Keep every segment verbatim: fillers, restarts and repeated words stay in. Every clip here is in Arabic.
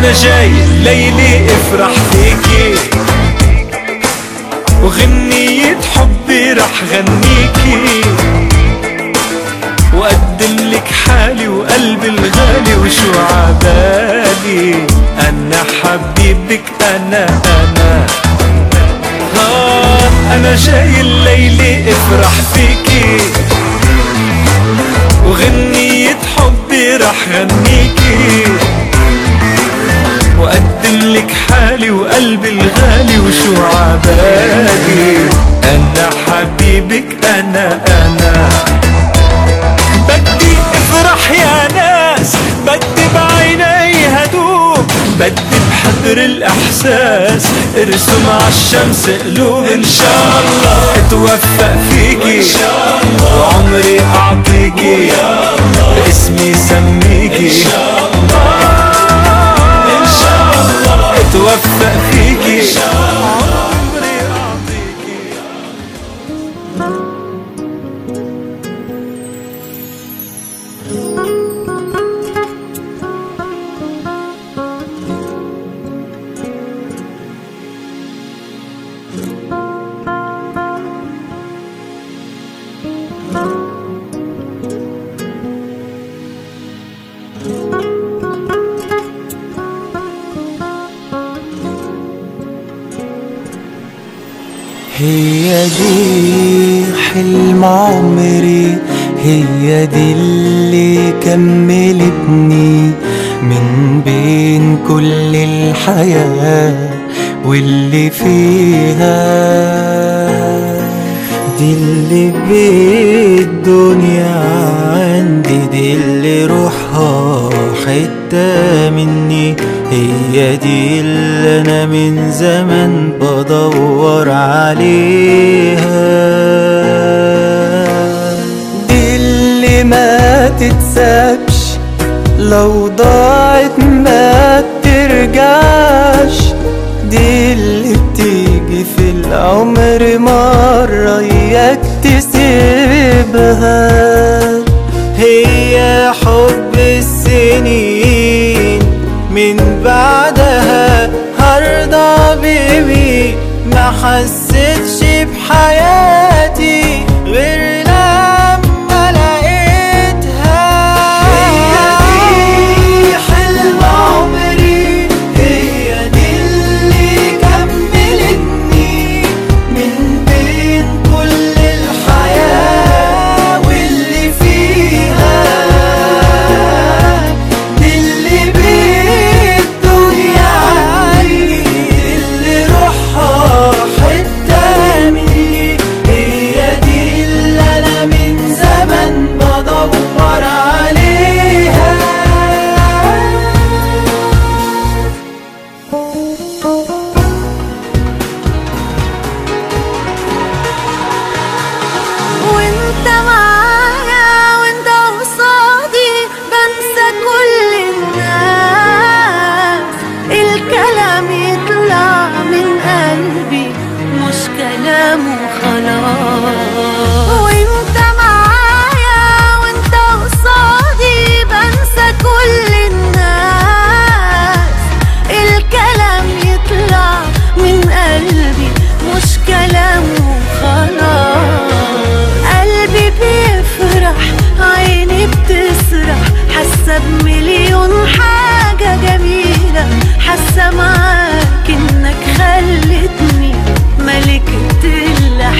انا جاي الليلة افرح فيكي، وغنية حبي رح غنيكي، وقدم لك حالي وقلبي الغالي وشو عبالي. انا حبيبك انا انا ها انا جاي الليلة افرح فيكي، وغنية حبي رح غنيكي، وقدم لك حالي وقلبي الغالي وشو عبالي. انا حبيبك انا انا بدي افرح يا ناس، بدي بعيني هدوء، بدي بحضر الاحساس ارسم عالشمس قلوب. ان شاء الله اتوفق فيكي وعمري اعطيكي باسمي سميكي. اتوفق فيكي عمري اعطيكي. هي دي حلم عمري، هي دي اللي كملتني من بين كل الحياة واللي فيها. دي اللي بالدنيا عندي، دي اللي روحها حتة مني، هي دي اللي انا من زمان بدور عليها. دي اللي ما تتسابش لو ضاعت ما ترجعش، دي اللي بتيجي في العمر مرة اياك تسيبها. هي حب السنين من بعدها هرضى بيبي، ما حسيتش بحياتي غير لما لقيتها. هي دي حلم عمري، هي دي اللي كملتني من بين كل الحياة واللي فيها. دي اللي بالدنيا عندي، اللي روحها حتة مني، هي دي اللي أنا من زمان بدور عليها. وانت معايا وانت قصادي بنسى كل الناس، الكلام يطلع من قلبي مش كلام وخلاص. وانت معايا وانت قصادي بنسى كل الناس، الكلام يطلع من قلبي مش كلام وخلاص. قلبي بيفرح عيني بتسرح، حاسة بمليون حاجة جميلة، حاسة معاك انك خلتني ملكة اللحظة.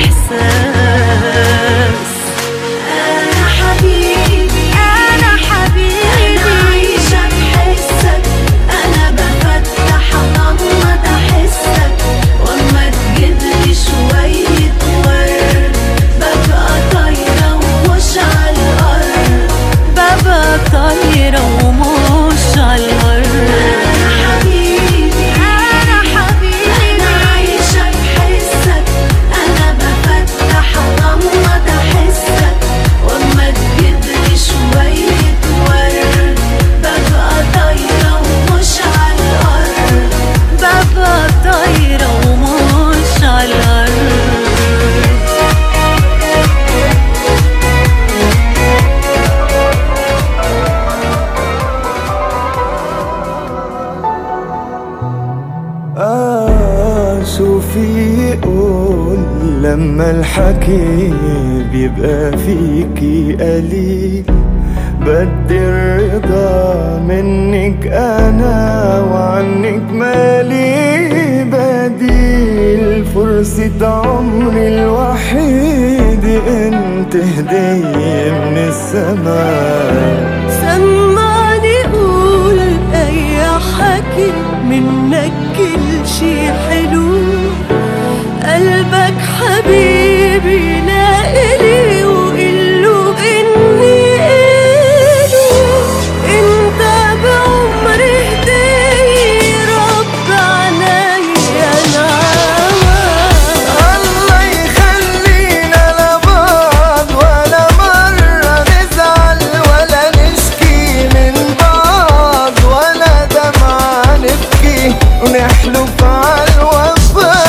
شوفي يقول لما الحكي بيبقى فيكي قليل، بدي الرضا منك انا وعنك مالي بديل. فرصة عمري الوحيدة انت هدية من السماء. سمعني قول اي حكي منك كل شي حلو، قلبك حبيبي لإلي وقله اني إلو. انت بعمري هدية رب عنايا نعمة. الله يخلينا لبعض ولا مرة نزعل ولا نشكي من بعض ولا دمعة نبكي ونحلف عالوفا.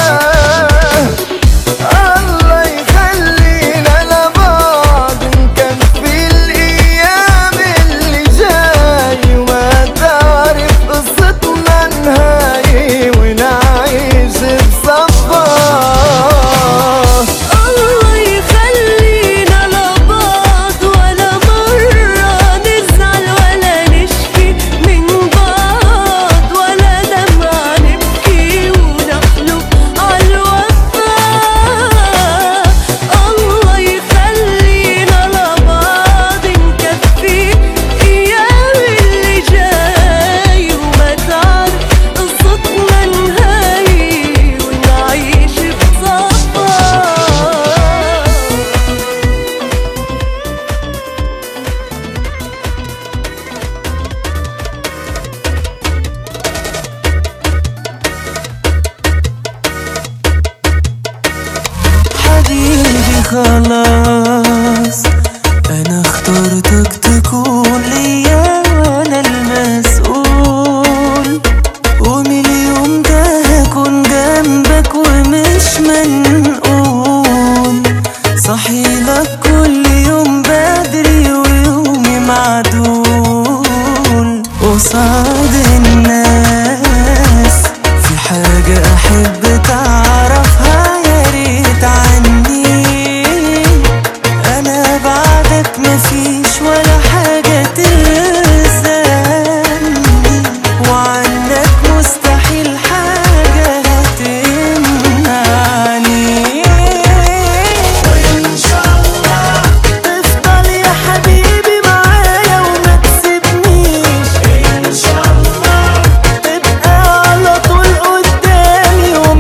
الله يخلينا لبعض نكفي الأيام اللي جاي وما تعرف قصتنا نهاية ونعيش بصفا. الله يخلينا لبعض ولا مرة نزعل ولا نشكي من بعض ولا دمعة نبكي ونحلف عالوفا. الله يخلينا لبعض نكفي أيام اللي جاي وما تعرف قصتنا نهاية ونعيش بصفا. حبيبي خلاص انا اخترتك تكون ليا وانا المسؤول، ومن اليوم ده هكون جنبك ومش منقول. صحيلك كل يوم بدري ويومي معدول قصاد الناس. في حاجة احب تعرفها يا ريت عني، انا بعدك مفيش ولا حاجة تلزمني، وعنك مستحيل حاجة هتمنعني. وإن شاء الله تفضل يا حبيبي معايا وما تسيبنيش. إن شاء الله تبقى على طول قدامي وما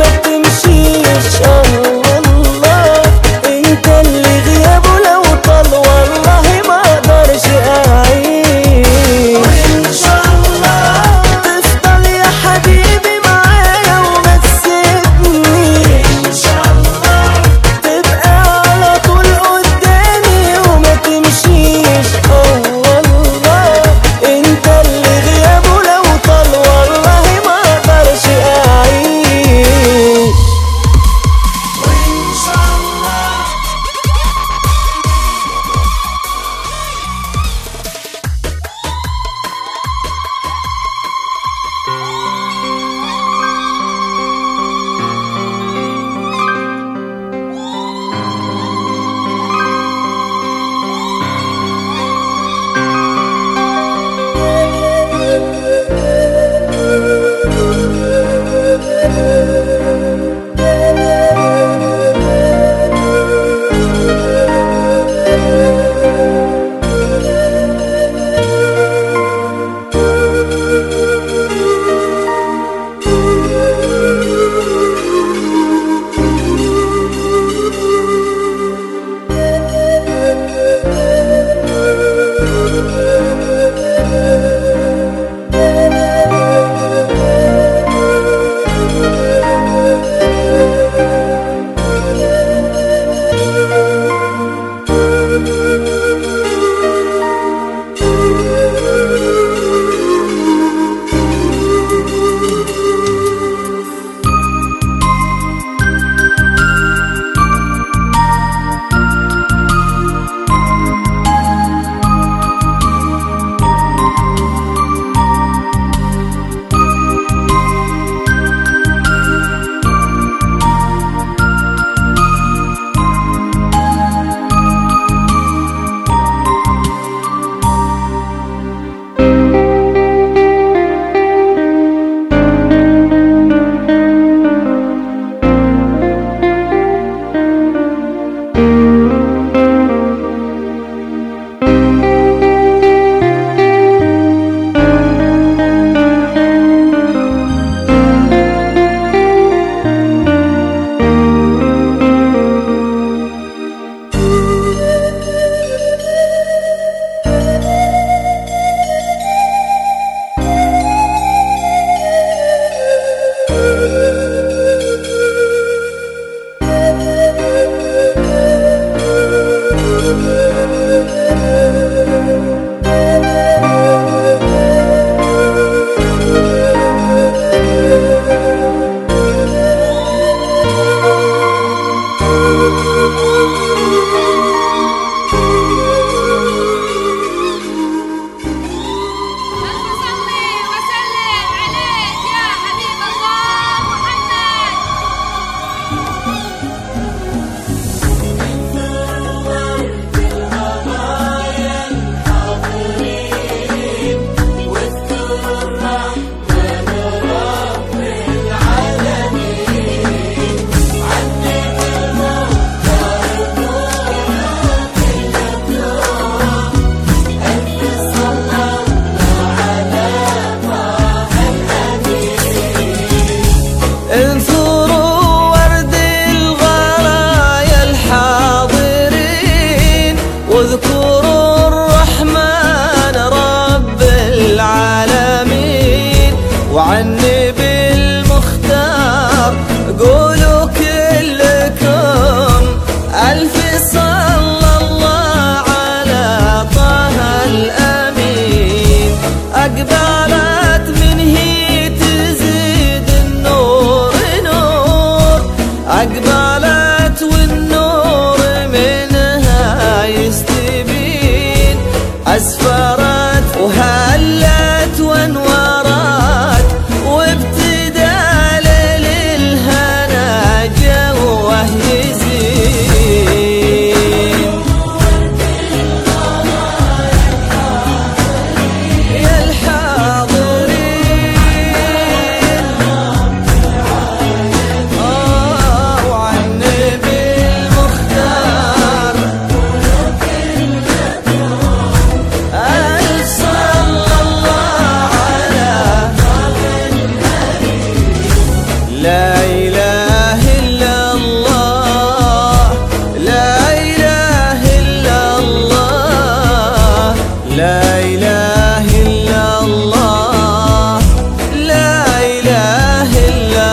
إله إلا الله لا إله إلا الله لا إله إلا الله لا إله إلا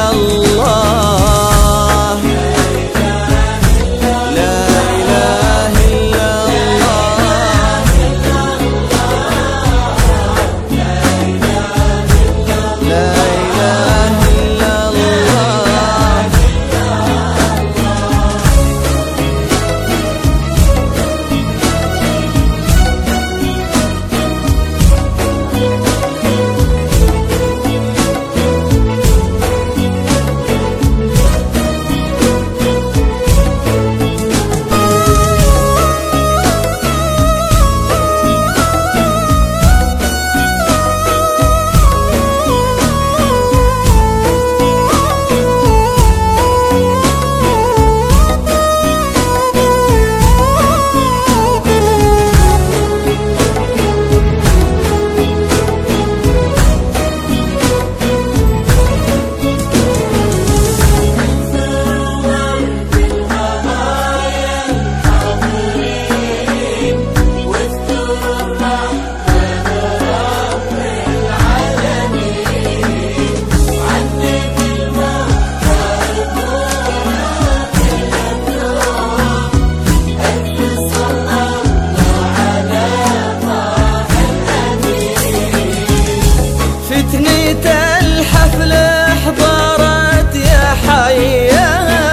الله لا إله إلا الله لا إله إلا الله فتنة الحفل احضرت يا حيا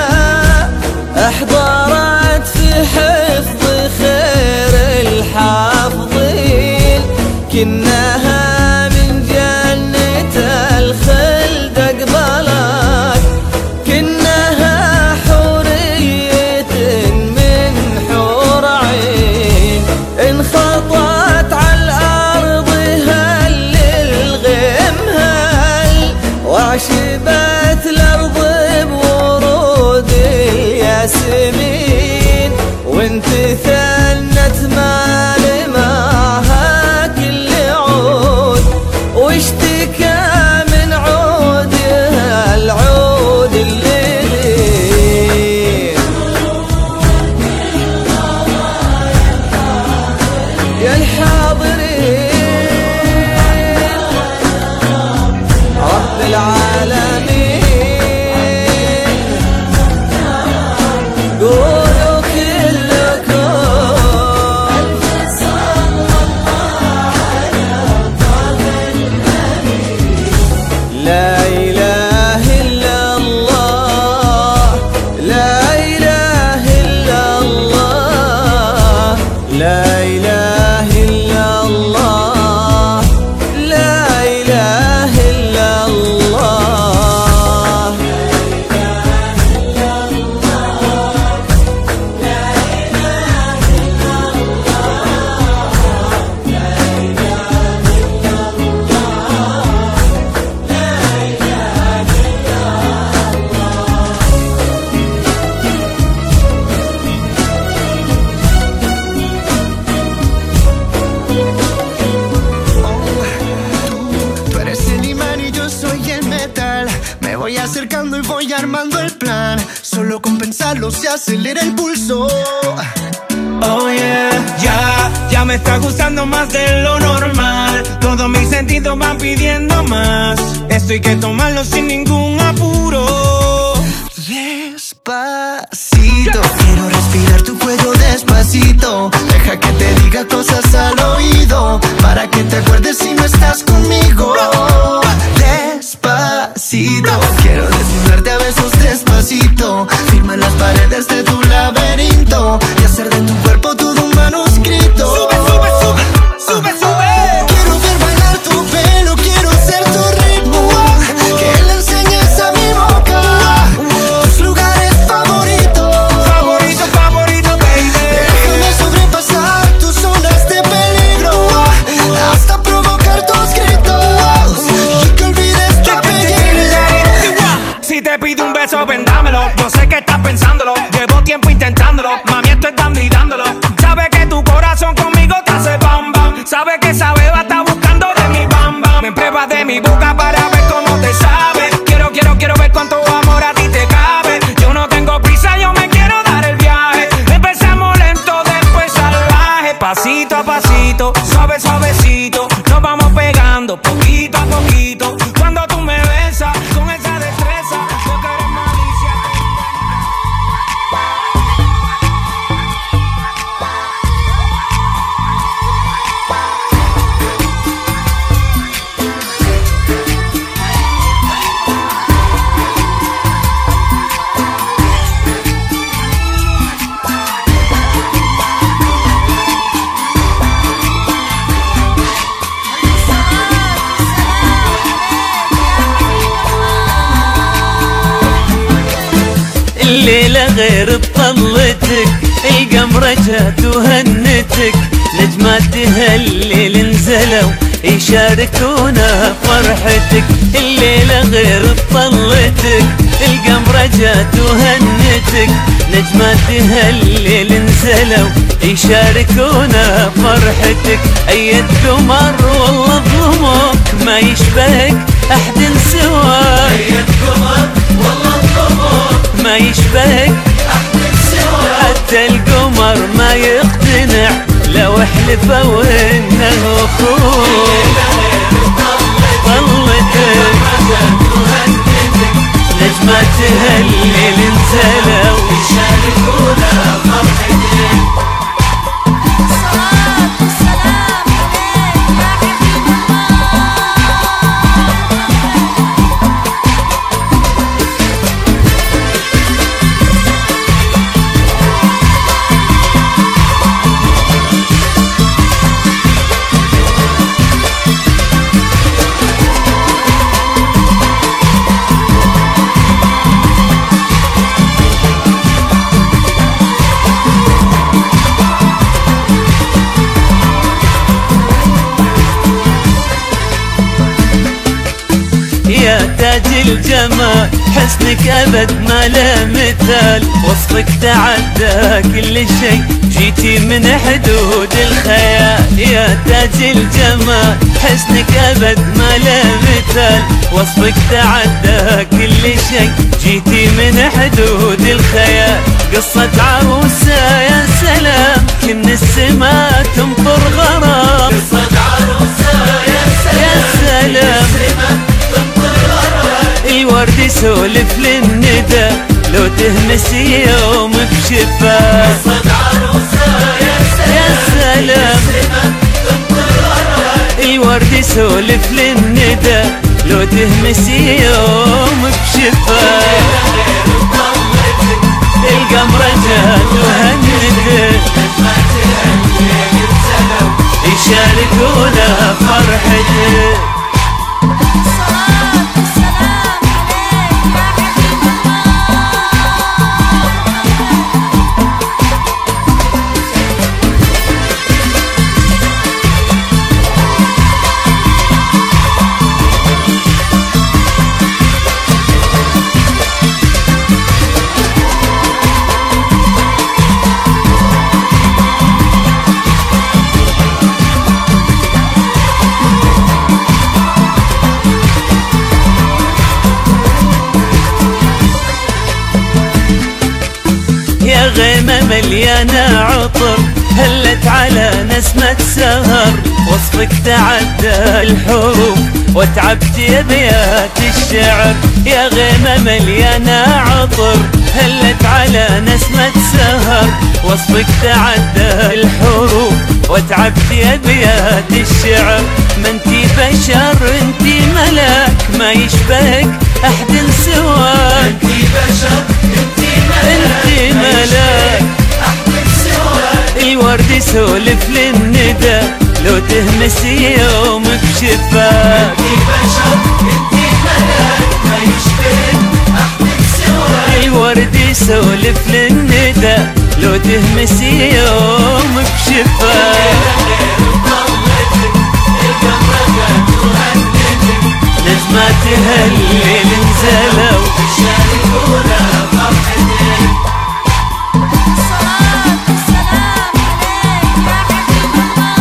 احضرت في حفظ خير الحافظين كناها من جنة الخلد اقبلت كناها حورية من حور عين انخطت على الأرض هل الغيم هل وعشبت الأرض بورود الياسمين وانت ثنت مال معها كل عود واشتكى من عودها العود الليل يا الحاضرين رب العالمين قولوا كلكم لا إله إلا الله لا إله إلا الله لا إله إلا الله لا إله إلا الله Tú eres el imán y yo soy el metal. Me voy acercando y voy armando el plan. Solo con pensarlo se acelera el pulso. Oh yeah, ya, ya me está gustando más de lo normal. Todos mis sentidos van pidiendo más. Esto hay que tomarlo sin ningún apuro. Despacito, quiero respirar tu cuello despacito. Deja que te diga cosas al oído, para que te acuerdes si no estás conmigo. Despacito, quiero desnudarte a besos despacito. Firma las paredes de tu laberinto y hacer de tu cuerpo todo un manuscrito. Sube, sube, sube, sube, sube. Quiero ver bailar tu pelo, quiero ser tu ritmo, que le enseñes a mi boca tus lugares favoritos. Favorito, favorito, baby. Déjame sobrepasar tus zonas de peligro, hasta provocar tus gritos y que olvides tu apellido. Si te pido un beso, vendámelo. Yo sé que estás pensándolo. Llevo tiempo intentándolo. Mami, esto es dando y dándolo. Sabe que tu corazón conmigo te hace bam bam. Sabe que esa beba está buscando de mi bam bam. Me pruebas de mi boca para ver cómo te sabe. Quiero, quiero, quiero ver cuánto amor a ti الليلة غير بطلتك، القمرة جات وهنتك، نجماتها الليل نزلوا يشاركونا فرحتك. الليلة غير بطلتك، القمرة جات وهنتك، نجماتها الليل نزلوا يشاركونا فرحتك. أيد قمر والله ظلمك ما يشبهك أحد سواك، أيد قمر والله ظلمك ما يشبهك أحد سواك. حتى القمر ما يقتنع لو حلفوا انه اخوك. طلتك نجماتها الليل نزلوا يشاركونا فرحتك. صلاة والسلام عليك يا تاج الجمال، حسنك أبد ما له مثال، وصفك تعدى كل شيء، جيتي من حدود الخيال. يا تاج الجمال، حسنك أبد ما له مثال، وصفك تعدى كل شيء، جيتي من حدود الخيال. قصة عروسة يا سلام، كن السما تنطر غرام، قصة عروسة يا سلام, يا سلام. الورد يسولف للندى لو تهمس يوم بشفاه، قصة عروسة يا سلام. الورد يسولف للندى لو تهمس يوم بشفاه. القمرة جات وهنتك، يشاركونا فرحتك. يا غيمة مليانة عطر، هلت على نسمة سهر، وصفك تعدى الحروف وتعبت أبيات الشعر. يا غيمة مليانة عطر، هلت على نسمة سهر، وصفك تعدى الحروف وتعبت أبيات الشعر. ما انتي بشر انتي ملاك، ما يشبهك أحد سواك، انتي بشر انتي انتي ملاك أحد سواك. الورد يسولف للندى لو تهمس يوم بشفاك، انتي بشر انتي ملاك ما يشبهك أحد سواك. الورد يسولف للندى لو تهمس يوم بشفاك. نجماتها الليل نزلوا يشاركونا فرحتك. صلاة والسلام عليك يا حبيب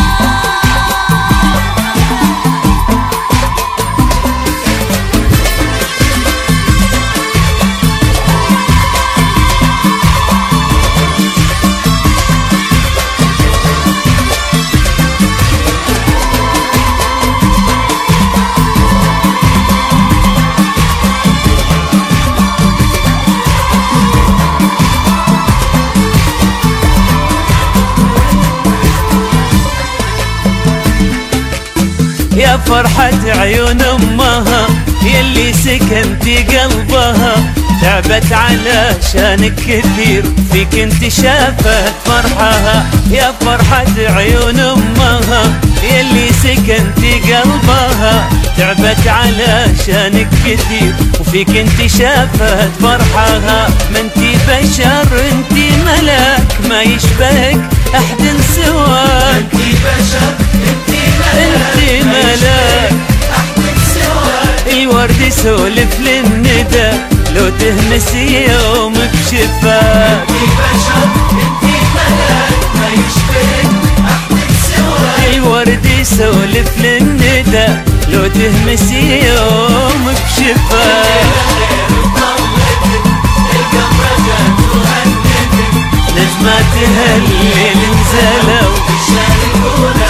يا فرحة عيون أمها يلي سكنتي قلبها، تعبت علشانك كثير فيك انت شافت فرحها. يا فرحة عيون أمها يلي سكنتي قلبها، تعبت علشانك كثير وفيك انت شافت فرحها. ما انتي بشر انتي ملاك ما يشبهك احد سواك. انتي بشر انتي ملاك, انتي ملاك احد سواك. الورد يسولف للندى لو تهمس يوم بشفاك. انتي بشر انتي ملاك ما يشبهك احد سواك. الورد يسولف للندى لو تهمس يوم بشفاك. نجمات هالليل نزلوا